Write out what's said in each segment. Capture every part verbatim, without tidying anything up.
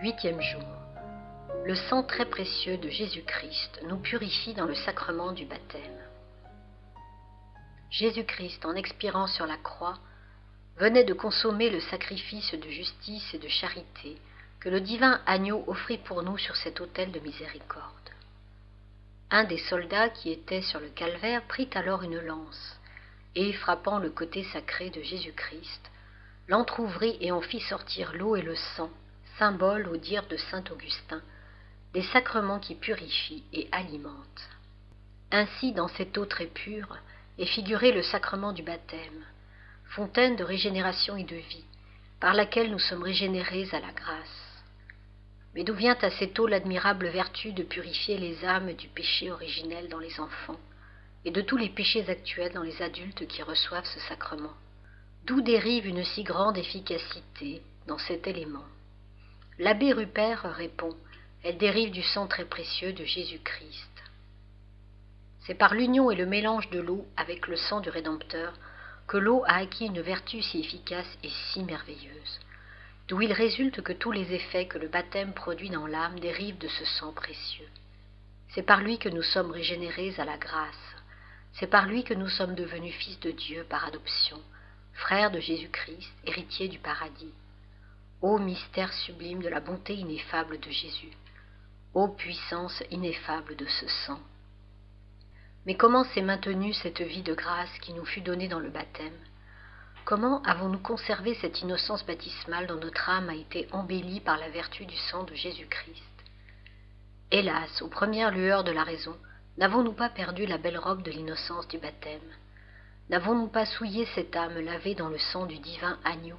Huitième jour. Le sang très précieux de Jésus-Christ nous purifie dans le sacrement du baptême. Jésus-Christ, en expirant sur la croix, venait de consommer le sacrifice de justice et de charité que le divin agneau offrit pour nous sur cet autel de miséricorde. Un des soldats qui étaient sur le calvaire prit alors une lance, et, frappant le côté sacré de Jésus-Christ, l'entr'ouvrit et en fit sortir l'eau et le sang, symbole, au dire de saint Augustin, des sacrements qui purifient et alimentent. Ainsi, dans cette eau très pure, est figuré le sacrement du baptême, fontaine de régénération et de vie, par laquelle nous sommes régénérés à la grâce. Mais d'où vient à cette eau l'admirable vertu de purifier les âmes du péché originel dans les enfants, et de tous les péchés actuels dans les adultes qui reçoivent ce sacrement? D'où dérive une si grande efficacité dans cet élément? L'abbé Rupert répond: elle dérive du sang très précieux de Jésus-Christ. C'est par l'union et le mélange de l'eau avec le sang du Rédempteur que l'eau a acquis une vertu si efficace et si merveilleuse, d'où il résulte que tous les effets que le baptême produit dans l'âme dérivent de ce sang précieux. C'est par lui que nous sommes régénérés à la grâce, c'est par lui que nous sommes devenus fils de Dieu par adoption, frères de Jésus-Christ, héritiers du paradis. Ô mystère sublime de la bonté ineffable de Jésus! Ô puissance ineffable de ce sang! Mais comment s'est maintenue cette vie de grâce qui nous fut donnée dans le baptême? Comment avons-nous conservé cette innocence baptismale dont notre âme a été embellie par la vertu du sang de Jésus-Christ? Hélas, aux premières lueurs de la raison, n'avons-nous pas perdu la belle robe de l'innocence du baptême? N'avons-nous pas souillé cette âme lavée dans le sang du divin agneau?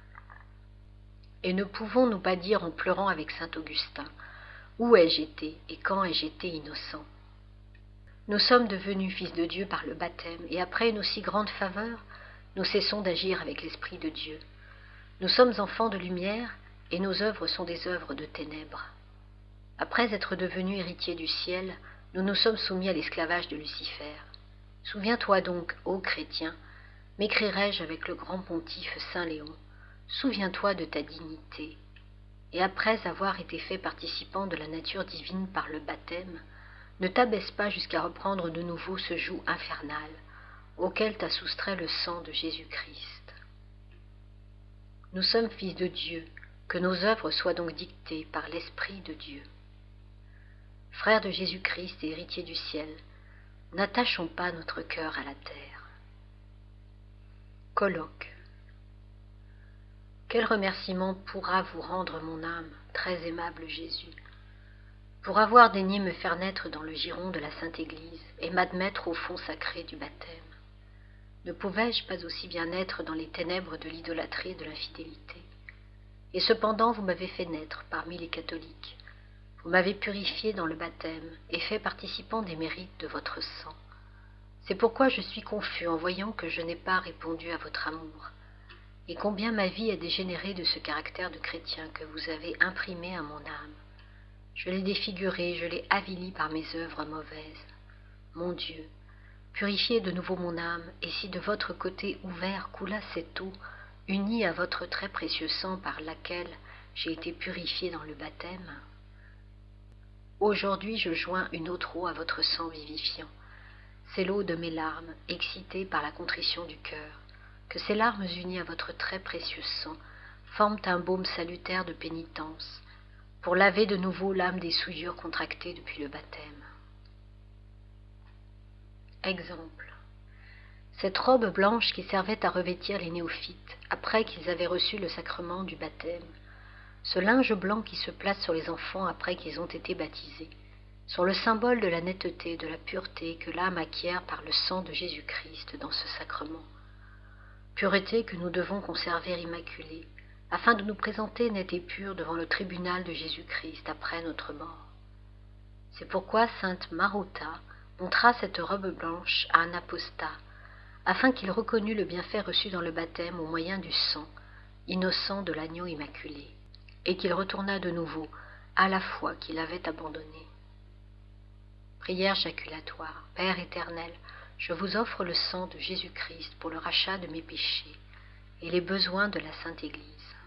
Et ne pouvons-nous pas dire en pleurant avec saint Augustin: où ai-je été et quand ai-je été innocent? Nous sommes devenus fils de Dieu par le baptême, et après une aussi grande faveur, nous cessons d'agir avec l'Esprit de Dieu. Nous sommes enfants de lumière, et nos œuvres sont des œuvres de ténèbres. Après être devenus héritiers du ciel, nous nous sommes soumis à l'esclavage de Lucifer. Souviens-toi donc, ô chrétien, m'écrirai-je avec le grand pontife saint Léon, souviens-toi de ta dignité, et après avoir été fait participant de la nature divine par le baptême, ne t'abaisse pas jusqu'à reprendre de nouveau ce joug infernal auquel t'a soustrait le sang de Jésus-Christ. Nous sommes fils de Dieu, que nos œuvres soient donc dictées par l'Esprit de Dieu. Frères de Jésus-Christ et héritiers du ciel, n'attachons pas notre cœur à la terre. Colloque. Quel remerciement pourra vous rendre mon âme, très aimable Jésus, pour avoir daigné me faire naître dans le giron de la Sainte Église et m'admettre au fond sacré du baptême? Ne pouvais-je pas aussi bien naître dans les ténèbres de l'idolâtrie et de l'infidélité? Et cependant vous m'avez fait naître parmi les catholiques. Vous m'avez purifié dans le baptême et fait participant des mérites de votre sang. C'est pourquoi je suis confus en voyant que je n'ai pas répondu à votre amour, et combien ma vie a dégénéré de ce caractère de chrétien que vous avez imprimé à mon âme. Je l'ai défiguré, je l'ai avili par mes œuvres mauvaises. Mon Dieu, purifiez de nouveau mon âme, et si de votre côté ouvert coula cette eau, unie à votre très précieux sang par laquelle j'ai été purifié dans le baptême, aujourd'hui je joins une autre eau à votre sang vivifiant. C'est l'eau de mes larmes, excitées par la contrition du cœur, que ces larmes unies à votre très précieux sang forment un baume salutaire de pénitence, pour laver de nouveau l'âme des souillures contractées depuis le baptême. Exemple. Cette robe blanche qui servait à revêtir les néophytes après qu'ils avaient reçu le sacrement du baptême, ce linge blanc qui se place sur les enfants après qu'ils ont été baptisés, sont le symbole de la netteté, de la pureté que l'âme acquiert par le sang de Jésus-Christ dans ce sacrement. Pureté que nous devons conserver immaculée, afin de nous présenter nets et purs devant le tribunal de Jésus-Christ après notre mort. C'est pourquoi sainte Marota montra cette robe blanche à un apostat, afin qu'il reconnût le bienfait reçu dans le baptême au moyen du sang, innocent de l'agneau immaculé, et qu'il retourna de nouveau à la foi qu'il avait abandonnée. Prière jaculatoire. Père éternel, je vous offre le sang de Jésus-Christ pour le rachat de mes péchés et les besoins de la Sainte Église.